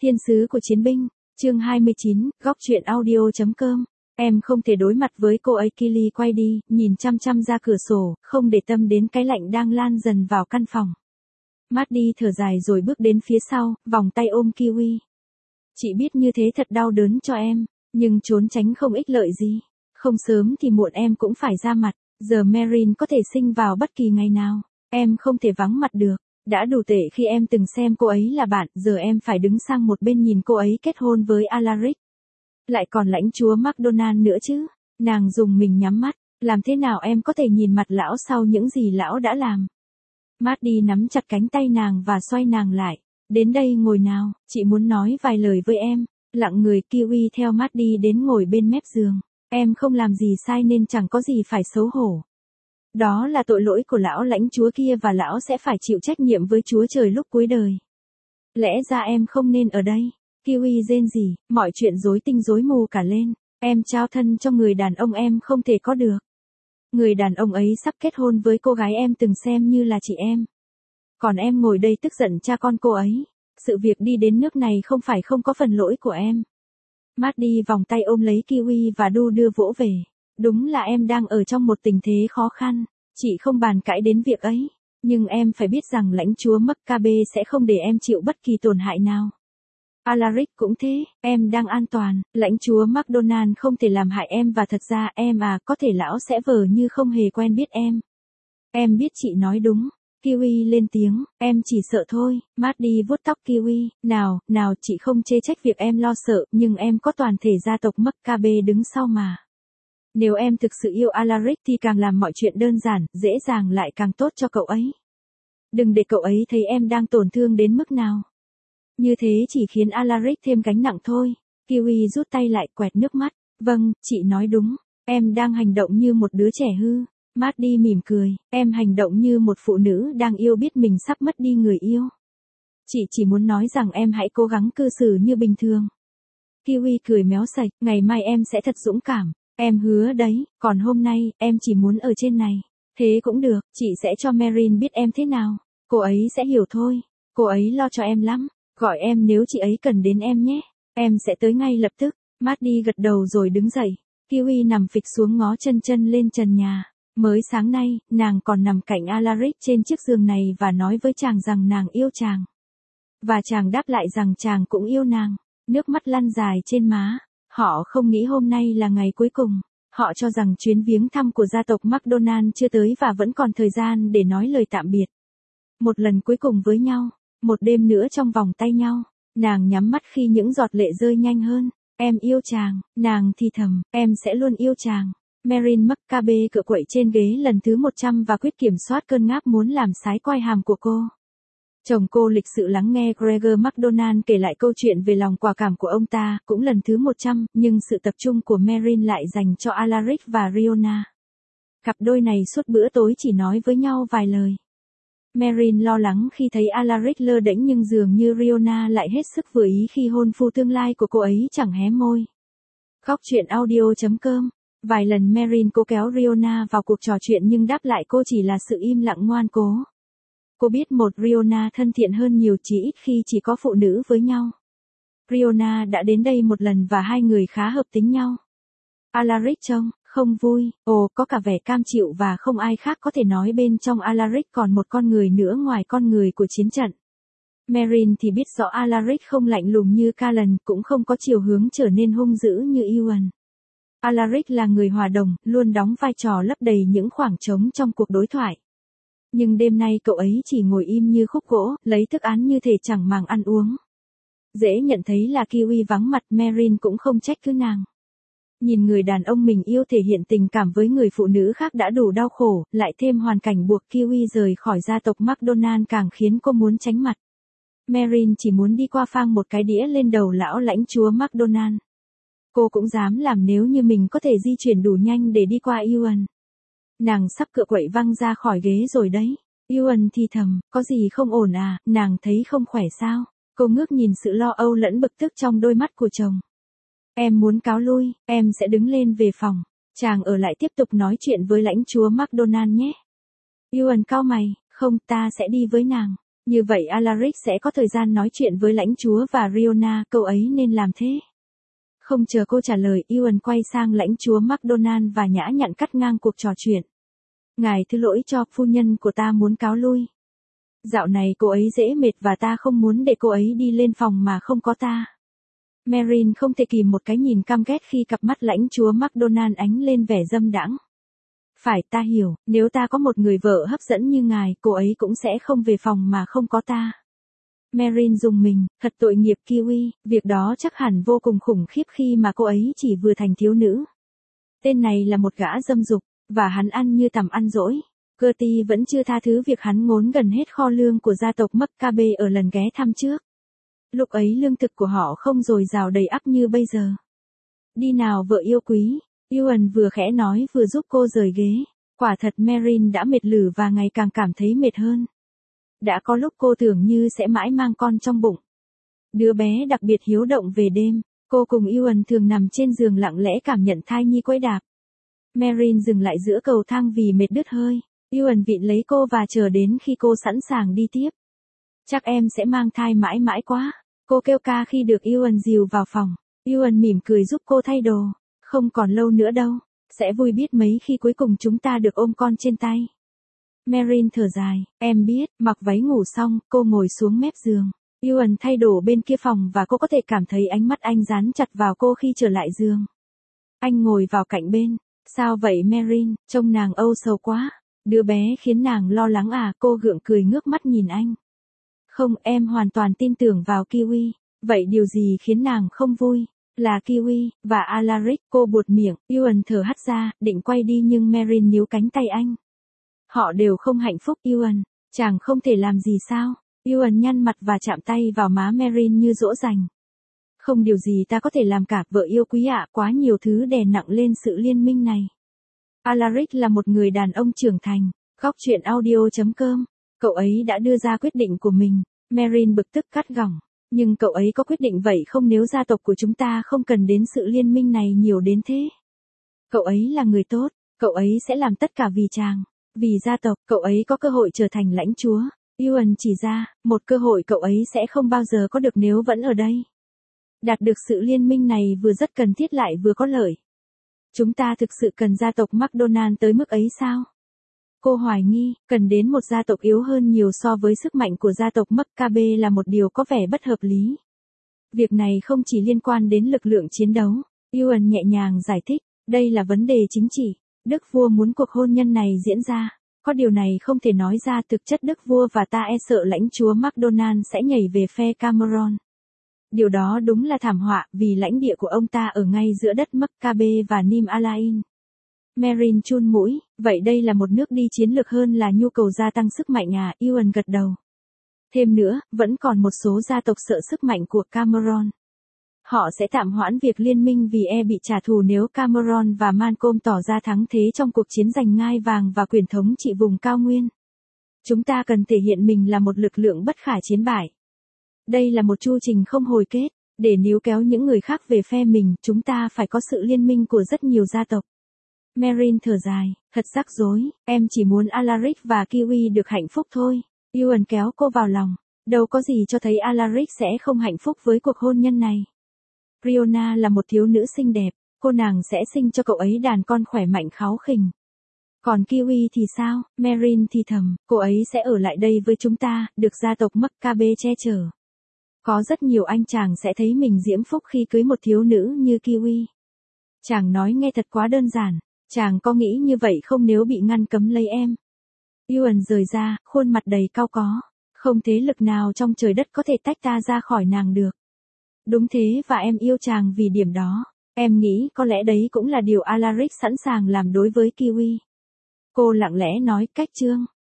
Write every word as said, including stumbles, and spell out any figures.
Thiên sứ của chiến binh, chương hai mươi chín, góc truyện audio chấm com. Em không thể đối mặt với cô ấy. Kylie quay đi, nhìn chăm chăm ra cửa sổ, không để tâm đến cái lạnh đang lan dần vào căn phòng. Maddie thở dài rồi bước đến phía sau, vòng tay ôm Kiwi. Chị biết như thế thật đau đớn cho em, nhưng trốn tránh không ích lợi gì. Không sớm thì muộn em cũng phải ra mặt, giờ Marin có thể sinh vào bất kỳ ngày nào. Em không thể vắng mặt được. Đã đủ tệ khi em từng xem cô ấy là bạn, giờ em phải đứng sang một bên nhìn cô ấy kết hôn với Alaric. Lại còn lãnh chúa McDonald nữa chứ. Nàng dùng mình nhắm mắt, làm thế nào em có thể nhìn mặt lão sau những gì lão đã làm. Maddie nắm chặt cánh tay nàng và xoay nàng lại. Đến đây ngồi nào, chị muốn nói vài lời với em. Lặng người. Kiwi theo Maddie đến ngồi bên mép giường. Em không làm gì sai nên chẳng có gì phải xấu hổ. Đó là tội lỗi của lão lãnh chúa kia và lão sẽ phải chịu trách nhiệm với Chúa Trời lúc cuối đời. Lẽ ra em không nên ở đây. Kiwi rên rỉ, mọi chuyện rối tinh rối mù cả lên. Em trao thân cho người đàn ông em không thể có được. Người đàn ông ấy sắp kết hôn với cô gái em từng xem như là chị em. Còn em ngồi đây tức giận cha con cô ấy. Sự việc đi đến nước này không phải không có phần lỗi của em. Maddie vòng tay ôm lấy Kiwi và đu đưa vỗ về. Đúng là em đang ở trong một tình thế khó khăn, chị không bàn cãi đến việc ấy, nhưng em phải biết rằng lãnh chúa Maccabe sẽ không để em chịu bất kỳ tổn hại nào. Alaric cũng thế, em đang an toàn, lãnh chúa McDonald không thể làm hại em và thật ra em à có thể lão sẽ vờ như không hề quen biết em. Em biết chị nói đúng. Kiwi lên tiếng, em chỉ sợ thôi. Maddie vuốt tóc Kiwi, nào, nào chị không chê trách việc em lo sợ, nhưng em có toàn thể gia tộc Maccabe đứng sau mà. Nếu em thực sự yêu Alaric thì càng làm mọi chuyện đơn giản, dễ dàng lại càng tốt cho cậu ấy. Đừng để cậu ấy thấy em đang tổn thương đến mức nào. Như thế chỉ khiến Alaric thêm gánh nặng thôi. Kiwi rút tay lại quẹt nước mắt. Vâng, chị nói đúng. Em đang hành động như một đứa trẻ hư. Maddie mỉm cười. Em hành động như một phụ nữ đang yêu biết mình sắp mất đi người yêu. Chị chỉ muốn nói rằng em hãy cố gắng cư xử như bình thường. Kiwi cười méo sạch. Ngày mai em sẽ thật dũng cảm. Em hứa đấy, còn hôm nay, em chỉ muốn ở trên này. Thế cũng được, chị sẽ cho Marin biết em thế nào. Cô ấy sẽ hiểu thôi. Cô ấy lo cho em lắm. Gọi em nếu chị ấy cần đến em nhé. Em sẽ tới ngay lập tức. Maddie gật đầu rồi đứng dậy. Kiwi nằm phịch xuống ngó chân chân lên trần nhà. Mới sáng nay, nàng còn nằm cạnh Alaric trên chiếc giường này và nói với chàng rằng nàng yêu chàng. Và chàng đáp lại rằng chàng cũng yêu nàng. Nước mắt lăn dài trên má. Họ không nghĩ hôm nay là ngày cuối cùng. Họ cho rằng chuyến viếng thăm của gia tộc McDonald chưa tới và vẫn còn thời gian để nói lời tạm biệt. Một lần cuối cùng với nhau. Một đêm nữa trong vòng tay nhau. Nàng nhắm mắt khi những giọt lệ rơi nhanh hơn. Em yêu chàng. Nàng thì thầm. Em sẽ luôn yêu chàng. Marin Maccabe cựa quậy trên ghế lần thứ một trăm và quyết kiểm soát cơn ngáp muốn làm sái quai hàm của cô. Chồng cô lịch sự lắng nghe Gregor McDonald kể lại câu chuyện về lòng quả cảm của ông ta, cũng lần thứ một trăm, nhưng sự tập trung của Marin lại dành cho Alaric và Riona. Cặp đôi này suốt bữa tối chỉ nói với nhau vài lời. Marin lo lắng khi thấy Alaric lơ đễnh nhưng dường như Riona lại hết sức vừa ý khi hôn phu tương lai của cô ấy chẳng hé môi. Góc truyện audio chấm com. Vài lần Marin cố kéo Riona vào cuộc trò chuyện nhưng đáp lại cô chỉ là sự im lặng ngoan cố. Cô biết một Riona thân thiện hơn nhiều chỉ ít khi chỉ có phụ nữ với nhau. Riona đã đến đây một lần và hai người khá hợp tính nhau. Alaric trông không vui, ồ có cả vẻ cam chịu và không ai khác có thể nói bên trong Alaric còn một con người nữa ngoài con người của chiến trận. Marin thì biết rõ Alaric không lạnh lùng như Callan, cũng không có chiều hướng trở nên hung dữ như Ewan. Alaric là người hòa đồng, luôn đóng vai trò lấp đầy những khoảng trống trong cuộc đối thoại. Nhưng đêm nay cậu ấy chỉ ngồi im như khúc gỗ, lấy thức ăn như thể chẳng màng ăn uống. Dễ nhận thấy là Kiwi vắng mặt, Marin cũng không trách cứ nàng. Nhìn người đàn ông mình yêu thể hiện tình cảm với người phụ nữ khác đã đủ đau khổ, lại thêm hoàn cảnh buộc Kiwi rời khỏi gia tộc McDonald càng khiến cô muốn tránh mặt. Marin chỉ muốn đi qua phang một cái đĩa lên đầu lão lãnh chúa McDonald. Cô cũng dám làm nếu như mình có thể di chuyển đủ nhanh để đi qua Ewan. Nàng sắp cựa quậy văng ra khỏi ghế rồi đấy. Ewan thì thầm, có gì không ổn à, nàng thấy không khỏe sao? Cô ngước nhìn sự lo âu lẫn bực tức trong đôi mắt của chồng. Em muốn cáo lui, em sẽ đứng lên về phòng. Chàng ở lại tiếp tục nói chuyện với lãnh chúa McDonald nhé. Ewan cau mày, không ta sẽ đi với nàng. Như vậy Alaric sẽ có thời gian nói chuyện với lãnh chúa và Riona, cậu ấy nên làm thế. Không chờ cô trả lời, Ewan quay sang lãnh chúa MacDonald và nhã nhặn cắt ngang cuộc trò chuyện. Ngài thứ lỗi cho, phu nhân của ta muốn cáo lui. Dạo này cô ấy dễ mệt và ta không muốn để cô ấy đi lên phòng mà không có ta. Merrin không thể kìm một cái nhìn căm ghét khi cặp mắt lãnh chúa MacDonald ánh lên vẻ dâm đãng. Phải, ta hiểu, nếu ta có một người vợ hấp dẫn như ngài, cô ấy cũng sẽ không về phòng mà không có ta. Merrin rùng mình, thật tội nghiệp Kiwi, việc đó chắc hẳn vô cùng khủng khiếp khi mà cô ấy chỉ vừa thành thiếu nữ. Tên này là một gã dâm dục, và hắn ăn như tằm ăn dỗi. Gertie vẫn chưa tha thứ việc hắn ngốn gần hết kho lương của gia tộc Maccabe ở lần ghé thăm trước. Lúc ấy lương thực của họ không dồi dào đầy ắp như bây giờ. Đi nào vợ yêu quý, Ewan vừa khẽ nói vừa giúp cô rời ghế. Quả thật Merrin đã mệt lử và ngày càng cảm thấy mệt hơn. Đã có lúc cô tưởng như sẽ mãi mang con trong bụng. Đứa bé đặc biệt hiếu động về đêm, cô cùng Ewan thường nằm trên giường lặng lẽ cảm nhận thai nhi quẫy đạp. Merrin dừng lại giữa cầu thang vì mệt đứt hơi. Ewan vịn lấy cô và chờ đến khi cô sẵn sàng đi tiếp. Chắc em sẽ mang thai mãi mãi quá. Cô kêu ca khi được Ewan dìu vào phòng. Ewan mỉm cười giúp cô thay đồ. Không còn lâu nữa đâu. Sẽ vui biết mấy khi cuối cùng chúng ta được ôm con trên tay. Merrin thở dài. Em biết, mặc váy ngủ xong, cô ngồi xuống mép giường. Ewan thay đồ bên kia phòng và cô có thể cảm thấy ánh mắt anh dán chặt vào cô khi trở lại giường. Anh ngồi vào cạnh bên. Sao vậy Merrin, trông nàng âu sầu quá. Đứa bé khiến nàng lo lắng à, cô gượng cười ngước mắt nhìn anh. Không, em hoàn toàn tin tưởng vào Kiwi. Vậy điều gì khiến nàng không vui? Là Kiwi, và Alaric, cô buột miệng, Ewan thở hắt ra, định quay đi nhưng Merrin níu cánh tay anh. Họ đều không hạnh phúc, Ewan, chàng không thể làm gì sao? Ewan nhăn mặt và chạm tay vào má Merrin như dỗ dành. Không điều gì ta có thể làm cả, vợ yêu quý ạ, quá nhiều thứ đè nặng lên sự liên minh này. Alaric là một người đàn ông trưởng thành. Góc chuyện audio chấm com. Cậu ấy đã đưa ra quyết định của mình. Merrin bực tức cắt gỏng. Nhưng cậu ấy có quyết định vậy không nếu gia tộc của chúng ta không cần đến sự liên minh này nhiều đến thế. Cậu ấy là người tốt. Cậu ấy sẽ làm tất cả vì chàng. Vì gia tộc, cậu ấy có cơ hội trở thành lãnh chúa. Ewan chỉ ra, một cơ hội cậu ấy sẽ không bao giờ có được nếu vẫn ở đây. Đạt được sự liên minh này vừa rất cần thiết lại vừa có lợi. Chúng ta thực sự cần gia tộc MacDonald tới mức ấy sao? Cô hoài nghi, cần đến một gia tộc yếu hơn nhiều so với sức mạnh của gia tộc Maccabe là một điều có vẻ bất hợp lý. Việc này không chỉ liên quan đến lực lượng chiến đấu. Ewan nhẹ nhàng giải thích, đây là vấn đề chính trị. Đức vua muốn cuộc hôn nhân này diễn ra. Có điều này không thể nói ra, thực chất đức vua và ta e sợ lãnh chúa MacDonald sẽ nhảy về phe Cameron. Điều đó đúng là thảm họa, vì lãnh địa của ông ta ở ngay giữa đất Maccabe và Nim Alain. Merrin chun mũi, vậy đây là một nước đi chiến lược hơn là nhu cầu gia tăng sức mạnh à, Ewan gật đầu. Thêm nữa, vẫn còn một số gia tộc sợ sức mạnh của Cameron. Họ sẽ tạm hoãn việc liên minh vì e bị trả thù nếu Cameron và Malcolm tỏ ra thắng thế trong cuộc chiến giành ngai vàng và quyền thống trị vùng cao nguyên. Chúng ta cần thể hiện mình là một lực lượng bất khả chiến bại. Đây là một chu trình không hồi kết. Để níu kéo những người khác về phe mình, chúng ta phải có sự liên minh của rất nhiều gia tộc. Merrin thở dài, thật rắc rối, em chỉ muốn Alaric và Kiwi được hạnh phúc thôi. Ewan kéo cô vào lòng. Đâu có gì cho thấy Alaric sẽ không hạnh phúc với cuộc hôn nhân này. Riona là một thiếu nữ xinh đẹp, cô nàng sẽ sinh cho cậu ấy đàn con khỏe mạnh kháu khỉnh. Còn Kiwi thì sao? Merrin thì thầm, cô ấy sẽ ở lại đây với chúng ta, được gia tộc Maccabe che chở. Có rất nhiều anh chàng sẽ thấy mình diễm phúc khi cưới một thiếu nữ như Kiwi. Chàng nói nghe thật quá đơn giản, chàng có nghĩ như vậy không nếu bị ngăn cấm lấy em? Ewan rời ra, khuôn mặt đầy cau có. Không thế lực nào trong trời đất có thể tách ta ra khỏi nàng được. Đúng thế và em yêu chàng vì điểm đó. Em nghĩ có lẽ đấy cũng là điều Alaric sẵn sàng làm đối với Kiwi. Cô lặng lẽ nói, cách chương.